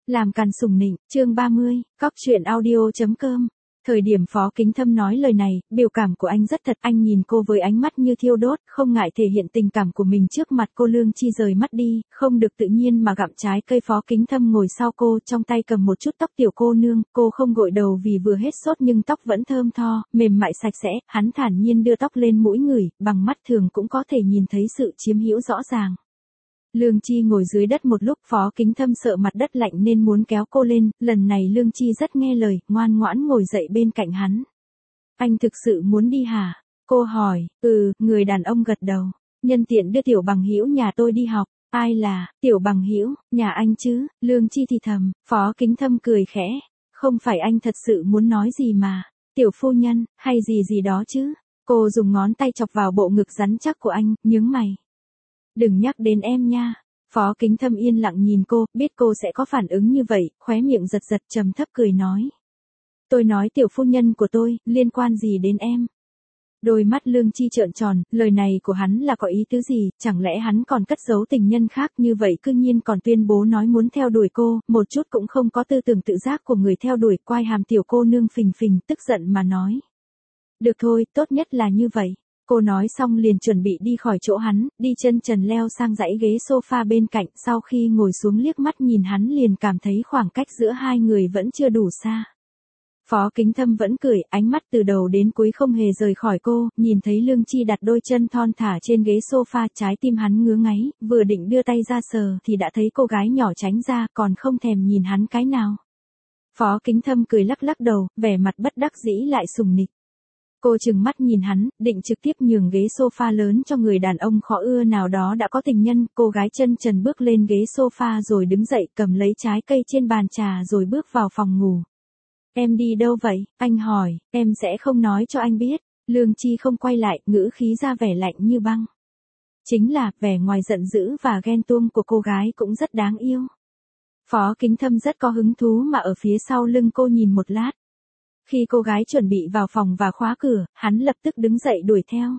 Làm càn sủng nịnh, chương 30, cóc truyện audio.com. Thời điểm Phó Kính Thâm nói lời này, biểu cảm của anh rất thật, anh nhìn cô với ánh mắt như thiêu đốt, không ngại thể hiện tình cảm của mình trước mặt cô. Lương Chi rời mắt đi, không được tự nhiên mà gặm trái cây. Phó Kính Thâm ngồi sau cô, trong tay cầm một chút tóc tiểu cô nương, cô không gội đầu vì vừa hết sốt nhưng tóc vẫn thơm tho, mềm mại sạch sẽ, hắn thản nhiên đưa tóc lên mũi ngửi, bằng mắt thường cũng có thể nhìn thấy sự chiếm hữu rõ ràng. Lương Chi ngồi dưới đất một lúc, Phó Kính Thâm sợ mặt đất lạnh nên muốn kéo cô lên, lần này Lương Chi rất nghe lời, ngoan ngoãn ngồi dậy bên cạnh hắn. Anh thực sự muốn đi hả? Cô hỏi. Người đàn ông gật đầu. Nhân tiện đưa tiểu bằng hữu nhà tôi đi học. Ai là, tiểu bằng hữu, nhà anh chứ? Lương Chi thì thầm. Phó Kính Thâm cười khẽ. Không phải anh thật sự muốn nói gì mà, tiểu phu nhân, hay gì gì đó chứ? Cô dùng ngón tay chọc vào bộ ngực rắn chắc của anh, nhướng mày. Đừng nhắc đến em nha. Phó Kính Thâm yên lặng nhìn cô, biết cô sẽ có phản ứng như vậy, khóe miệng giật giật trầm thấp cười nói. Tôi nói tiểu phu nhân của tôi, liên quan gì đến em? Đôi mắt Lương Chi trợn tròn, lời này của hắn là có ý tứ gì, chẳng lẽ hắn còn cất giấu tình nhân khác như vậy, cư nhiên còn tuyên bố nói muốn theo đuổi cô, một chút cũng không có tư tưởng tự giác của người theo đuổi. Quai hàm tiểu cô nương phình phình, tức giận mà nói. Được thôi, tốt nhất là như vậy. Cô nói xong liền chuẩn bị đi khỏi chỗ hắn, đi chân trần leo sang dãy ghế sofa bên cạnh, sau khi ngồi xuống liếc mắt nhìn hắn liền cảm thấy khoảng cách giữa hai người vẫn chưa đủ xa. Phó Kính Thâm vẫn cười, ánh mắt từ đầu đến cuối không hề rời khỏi cô, nhìn thấy Lương Chi đặt đôi chân thon thả trên ghế sofa, trái tim hắn ngứa ngáy, vừa định đưa tay ra sờ thì đã thấy cô gái nhỏ tránh ra, còn không thèm nhìn hắn cái nào. Phó Kính Thâm cười lắc lắc đầu, vẻ mặt bất đắc dĩ lại sùng nịch. Cô trừng mắt nhìn hắn, định trực tiếp nhường ghế sofa lớn cho người đàn ông khó ưa nào đó đã có tình nhân. Cô gái chân trần bước lên ghế sofa rồi đứng dậy, cầm lấy trái cây trên bàn trà rồi bước vào phòng ngủ. Em đi đâu vậy? Anh hỏi. Em sẽ không nói cho anh biết. Lương Chi không quay lại, ngữ khí ra vẻ lạnh như băng. Chính là, vẻ ngoài giận dữ và ghen tuông của cô gái cũng rất đáng yêu. Phó Kính Thâm rất có hứng thú mà ở phía sau lưng cô nhìn một lát. Khi cô gái chuẩn bị vào phòng và khóa cửa, hắn lập tức đứng dậy đuổi theo.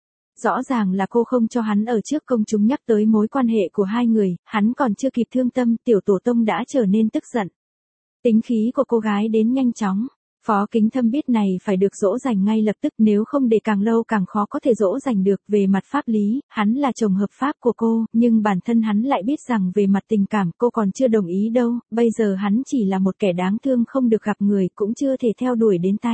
Rõ ràng là cô không cho hắn ở trước công chúng nhắc tới mối quan hệ của hai người, hắn còn chưa kịp thương tâm, tiểu tổ tông đã trở nên tức giận. Tính khí của cô gái đến nhanh chóng. Phó Kính Thâm biết này phải được dỗ dành ngay lập tức, nếu không để càng lâu càng khó có thể dỗ dành được. Về mặt pháp lý, hắn là chồng hợp pháp của cô, nhưng bản thân hắn lại biết rằng về mặt tình cảm cô còn chưa đồng ý đâu, bây giờ hắn chỉ là một kẻ đáng thương không được gặp người, cũng chưa thể theo đuổi đến tay.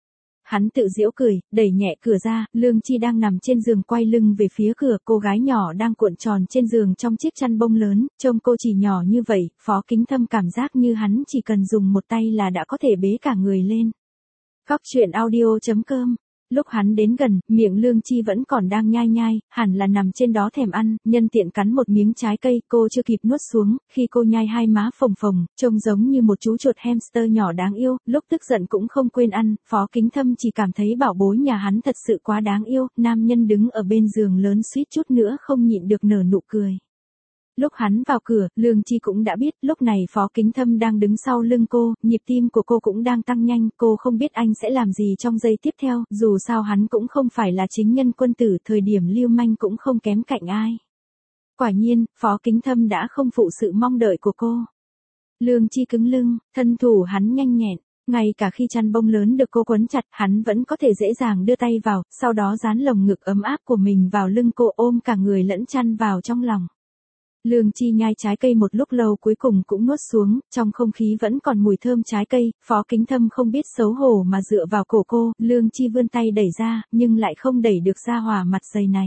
Hắn tự giễu cười, đẩy nhẹ cửa ra, Lương Chi đang nằm trên giường quay lưng về phía cửa, cô gái nhỏ đang cuộn tròn trên giường trong chiếc chăn bông lớn, trông cô chỉ nhỏ như vậy, Phó Kính Thâm cảm giác như hắn chỉ cần dùng một tay là đã có thể bế cả người lên. Cóc truyện audio.com. Lúc hắn đến gần, miệng Lương Chi vẫn còn đang nhai nhai, hẳn là nằm trên đó thèm ăn, nhân tiện cắn một miếng trái cây, cô chưa kịp nuốt xuống, khi cô nhai hai má phồng phồng, trông giống như một chú chuột hamster nhỏ đáng yêu, lúc tức giận cũng không quên ăn. Phó Kính Thâm chỉ cảm thấy bảo bối nhà hắn thật sự quá đáng yêu, nam nhân đứng ở bên giường lớn suýt chút nữa không nhịn được nở nụ cười. Lúc hắn vào cửa, Lương Chi cũng đã biết, lúc này Phó Kính Thâm đang đứng sau lưng cô, nhịp tim của cô cũng đang tăng nhanh, cô không biết anh sẽ làm gì trong giây tiếp theo, dù sao hắn cũng không phải là chính nhân quân tử, thời điểm lưu manh cũng không kém cạnh ai. Quả nhiên, Phó Kính Thâm đã không phụ sự mong đợi của cô. Lương Chi cứng lưng, thân thủ hắn nhanh nhẹn, ngay cả khi chăn bông lớn được cô quấn chặt, hắn vẫn có thể dễ dàng đưa tay vào, sau đó dán lồng ngực ấm áp của mình vào lưng cô, ôm cả người lẫn chăn vào trong lòng. Lương Chi nhai trái cây một lúc lâu cuối cùng cũng nuốt xuống, trong không khí vẫn còn mùi thơm trái cây, Phó Kính Thâm không biết xấu hổ mà dựa vào cổ cô, Lương Chi vươn tay đẩy ra, nhưng lại không đẩy được ra hòa mặt dày này.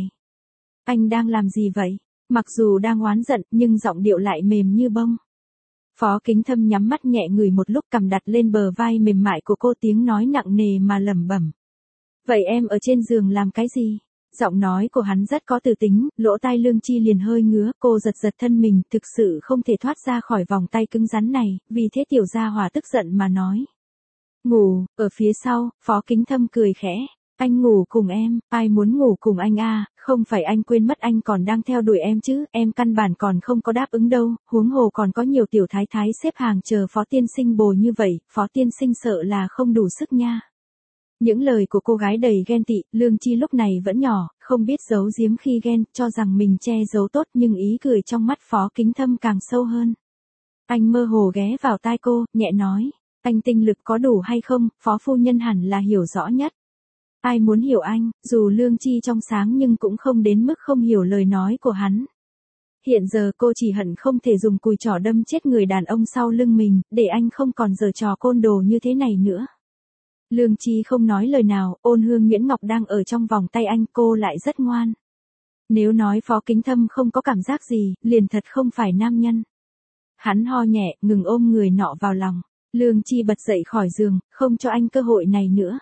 Anh đang làm gì vậy? Mặc dù đang oán giận, nhưng giọng điệu lại mềm như bông. Phó Kính Thâm nhắm mắt nhẹ người một lúc, cầm đặt lên bờ vai mềm mại của cô, tiếng nói nặng nề mà lẩm bẩm. Vậy em ở trên giường làm cái gì? Giọng nói của hắn rất có từ tính, lỗ tai Lương Chi liền hơi ngứa, cô giật giật thân mình, thực sự không thể thoát ra khỏi vòng tay cứng rắn này, vì thế tiểu gia hỏa tức giận mà nói. Ngủ, ở phía sau, Phó Kính Thâm cười khẽ. Anh ngủ cùng em, ai muốn ngủ cùng anh à, không phải anh quên mất anh còn đang theo đuổi em chứ, em căn bản còn không có đáp ứng đâu, huống hồ còn có nhiều tiểu thái thái xếp hàng chờ Phó tiên sinh bồi như vậy, Phó tiên sinh sợ là không đủ sức nha. Những lời của cô gái đầy ghen tị, Lương Chi lúc này vẫn nhỏ, không biết giấu giếm khi ghen, cho rằng mình che giấu tốt, nhưng ý cười trong mắt Phó Kính Thâm càng sâu hơn. Anh mơ hồ ghé vào tai cô, nhẹ nói, anh tinh lực có đủ hay không, phó phu nhân hẳn là hiểu rõ nhất. Ai muốn hiểu anh, dù lương tri trong sáng nhưng cũng không đến mức không hiểu lời nói của hắn. Hiện giờ cô chỉ hận không thể dùng cùi trỏ đâm chết người đàn ông sau lưng mình, để anh không còn giở trò côn đồ như thế này nữa. Lương Chi không nói lời nào, Ôn Hương Nguyễn Ngọc đang ở trong vòng tay anh, cô lại rất ngoan. Nếu nói Phó Kính Thâm không có cảm giác gì, liền thật không phải nam nhân. Hắn ho nhẹ, ngừng ôm người nọ vào lòng. Lương Chi bật dậy khỏi giường, không cho anh cơ hội này nữa.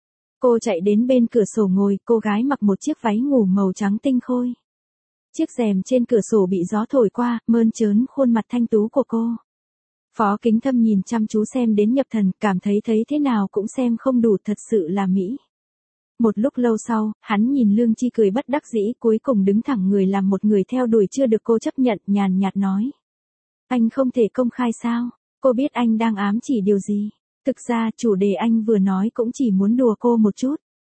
Cô chạy đến bên cửa sổ ngồi, cô gái mặc một chiếc váy ngủ màu trắng tinh khôi. Chiếc rèm trên cửa sổ bị gió thổi qua, mơn trớn khuôn mặt thanh tú của cô. Phó Kính Thâm nhìn chăm chú xem đến nhập thần, cảm thấy thế nào cũng xem không đủ, thật sự là mỹ. Một lúc lâu sau, hắn nhìn Lương Chi cười bất đắc dĩ, cuối cùng đứng thẳng người làm một người theo đuổi chưa được cô chấp nhận, nhàn nhạt nói. Anh không thể công khai sao? Cô biết anh đang ám chỉ điều gì? Thực ra chủ đề anh vừa nói cũng chỉ muốn đùa cô một chút.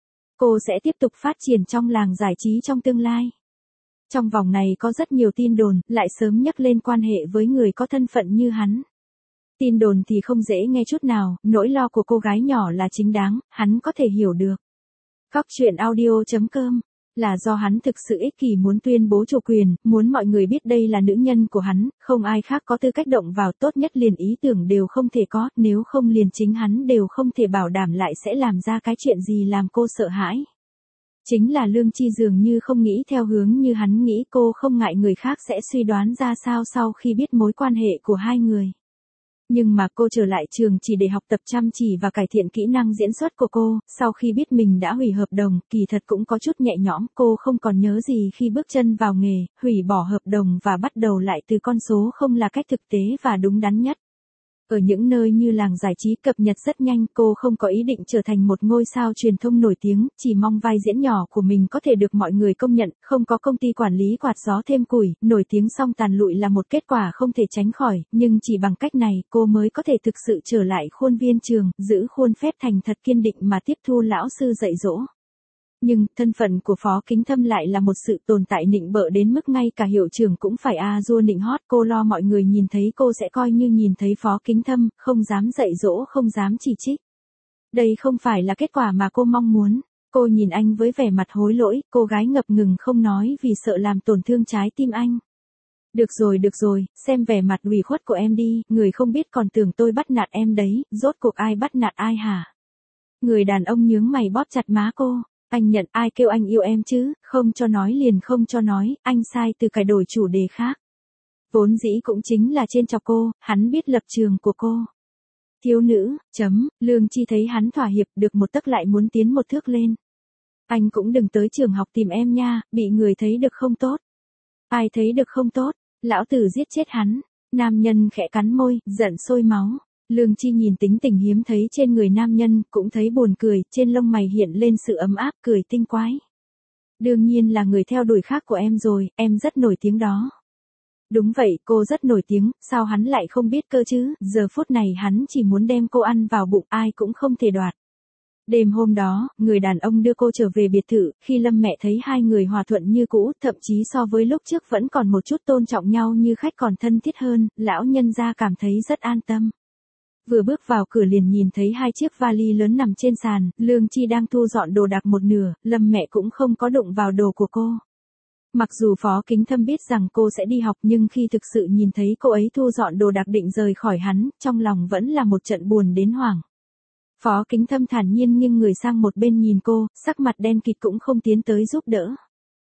Cô sẽ tiếp tục phát triển trong làng giải trí trong tương lai. Trong vòng này có rất nhiều tin đồn, lại sớm nhắc lên quan hệ với người có thân phận như hắn. Tin đồn thì không dễ nghe chút nào, nỗi lo của cô gái nhỏ là chính đáng, hắn có thể hiểu được. Cóc truyện audio.com là do hắn thực sự ích kỷ muốn tuyên bố chủ quyền, muốn mọi người biết đây là nữ nhân của hắn, không ai khác có tư cách động vào, tốt nhất liền ý tưởng đều không thể có, nếu không liền chính hắn đều không thể bảo đảm lại sẽ làm ra cái chuyện gì làm cô sợ hãi. Chính là Lương Chi dường như không nghĩ theo hướng như hắn nghĩ, cô không ngại người khác sẽ suy đoán ra sao sau khi biết mối quan hệ của hai người. Nhưng mà cô trở lại trường chỉ để học tập chăm chỉ và cải thiện kỹ năng diễn xuất của cô, sau khi biết mình đã hủy hợp đồng, kỳ thật cũng có chút nhẹ nhõm, cô không còn nhớ gì khi bước chân vào nghề, hủy bỏ hợp đồng và bắt đầu lại từ con số không là cách thực tế và đúng đắn nhất. Ở những nơi như làng giải trí cập nhật rất nhanh, cô không có ý định trở thành một ngôi sao truyền thông nổi tiếng, chỉ mong vai diễn nhỏ của mình có thể được mọi người công nhận, không có công ty quản lý quạt gió thêm củi, nổi tiếng xong tàn lụi là một kết quả không thể tránh khỏi, nhưng chỉ bằng cách này cô mới có thể thực sự trở lại khuôn viên trường, giữ khuôn phép thành thật kiên định mà tiếp thu lão sư dạy dỗ. Nhưng, thân phận của Phó Kính Thâm lại là một sự tồn tại nịnh bợ đến mức ngay cả hiệu trưởng cũng phải dua nịnh hót, cô lo mọi người nhìn thấy cô sẽ coi như nhìn thấy Phó Kính Thâm, không dám dạy dỗ, không dám chỉ trích. Đây không phải là kết quả mà cô mong muốn. Cô nhìn anh với vẻ mặt hối lỗi, cô gái ngập ngừng không nói vì sợ làm tổn thương trái tim anh. Được rồi, xem vẻ mặt ủy khuất của em đi, người không biết còn tưởng tôi bắt nạt em đấy, rốt cuộc ai bắt nạt ai hả? Người đàn ông nhướng mày bóp chặt má cô. Anh nhận, ai kêu anh yêu em chứ, không cho nói liền không cho nói, anh sai từ cải đổi chủ đề khác. Vốn dĩ cũng chính là trên chọc cô, hắn biết lập trường của cô. Thiếu nữ, Lương Chi thấy hắn thỏa hiệp, được một tấc lại muốn tiến một thước lên. Anh cũng đừng tới trường học tìm em nha, bị người thấy được không tốt. Ai thấy được không tốt, lão tử giết chết hắn. Nam nhân khẽ cắn môi, giận sôi máu. Lương Chi nhìn tính tình hiếm thấy trên người nam nhân, cũng thấy buồn cười, trên lông mày hiện lên sự ấm áp, cười tinh quái. Đương nhiên là người theo đuổi khác của em rồi, em rất nổi tiếng đó. Đúng vậy, cô rất nổi tiếng, sao hắn lại không biết cơ chứ, giờ phút này hắn chỉ muốn đem cô ăn vào bụng, ai cũng không thể đoạt. Đêm hôm đó, người đàn ông đưa cô trở về biệt thự, khi Lâm mẹ thấy hai người hòa thuận như cũ, thậm chí so với lúc trước vẫn còn một chút tôn trọng nhau như khách còn thân thiết hơn, lão nhân gia cảm thấy rất an tâm. Vừa bước vào cửa liền nhìn thấy hai chiếc vali lớn nằm trên sàn, Lương Chi đang thu dọn đồ đạc một nửa, Lâm mẹ cũng không có đụng vào đồ của cô. Mặc dù Phó Kính Thâm biết rằng cô sẽ đi học nhưng khi thực sự nhìn thấy cô ấy thu dọn đồ đạc định rời khỏi hắn, trong lòng vẫn là một trận buồn đến hoảng. Phó Kính Thâm thản nhiên nghiêng người sang một bên nhìn cô, sắc mặt đen kịt cũng không tiến tới giúp đỡ.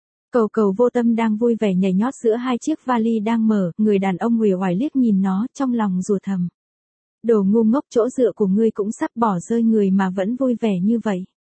Cầu vô tâm đang vui vẻ nhảy nhót giữa hai chiếc vali đang mở, người đàn ông uể oải liếc nhìn nó, trong lòng rủa thầm. Đồ ngu ngốc, chỗ dựa của ngươi cũng sắp bỏ rơi người mà vẫn vui vẻ như vậy.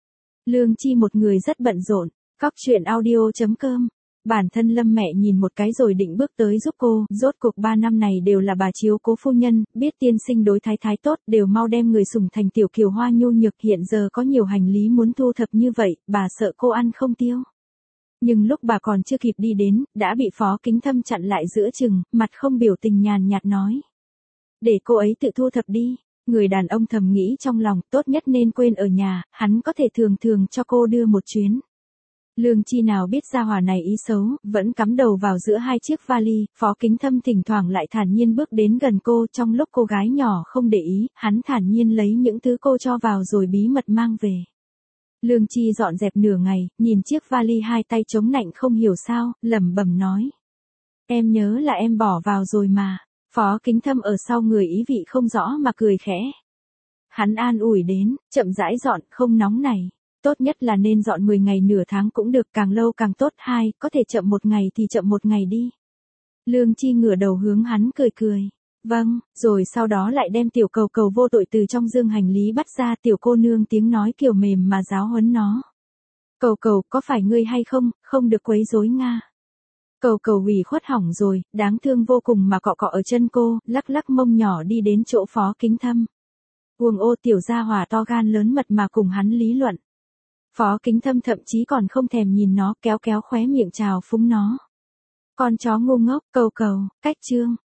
Lương Chi một người rất bận rộn, cóc truyện audio.com. Bản thân Lâm mẹ nhìn một cái rồi định bước tới giúp cô, rốt cuộc 3 năm này đều là bà chiếu cố phu nhân, biết tiên sinh đối thái thái tốt, đều mau đem người sủng thành tiểu kiều hoa nhu nhược, hiện giờ có nhiều hành lý muốn thu thập như vậy, bà sợ cô ăn không tiêu. Nhưng lúc bà còn chưa kịp đi đến, đã bị Phó Kính Thâm chặn lại giữa chừng, mặt không biểu tình nhàn nhạt nói. Để cô ấy tự thu thập đi. Người đàn ông thầm nghĩ trong lòng, tốt nhất nên quên ở nhà, hắn có thể thường thường cho cô đưa một chuyến. Lương Chi nào biết gia hỏa này ý xấu, vẫn cắm đầu vào giữa hai chiếc vali, Phó Kính Thâm thỉnh thoảng lại thản nhiên bước đến gần cô trong lúc cô gái nhỏ không để ý, hắn thản nhiên lấy những thứ cô cho vào rồi bí mật mang về. Lương Chi dọn dẹp nửa ngày, nhìn chiếc vali hai tay chống nạnh không hiểu sao, lẩm bẩm nói. Em nhớ là em bỏ vào rồi mà. Phó Kính Thâm ở sau người ý vị không rõ mà cười khẽ. Hắn an ủi đến, chậm rãi dọn, không nóng này. Tốt nhất là nên dọn 10 ngày nửa tháng cũng được, càng lâu càng tốt. Hai, có thể chậm 1 ngày thì chậm 1 ngày đi. Lương Chi ngửa đầu hướng hắn cười cười. Vâng, rồi sau đó lại đem tiểu cầu cầu vô tội từ trong dương hành lý bắt ra, tiểu cô nương tiếng nói kiểu mềm mà giáo huấn nó. Cầu cầu, có phải ngươi hay không, không được quấy rối Nga. Cầu cầu ủy khuất hỏng rồi, đáng thương vô cùng mà cọ cọ ở chân cô, lắc lắc mông nhỏ đi đến chỗ Phó Kính Thâm. Uông ô tiểu gia hỏa to gan lớn mật mà cùng hắn lý luận. Phó Kính Thâm thậm chí còn không thèm nhìn nó, kéo kéo khóe miệng chào phúng nó. Con chó ngu ngốc, cầu cầu, cách chương.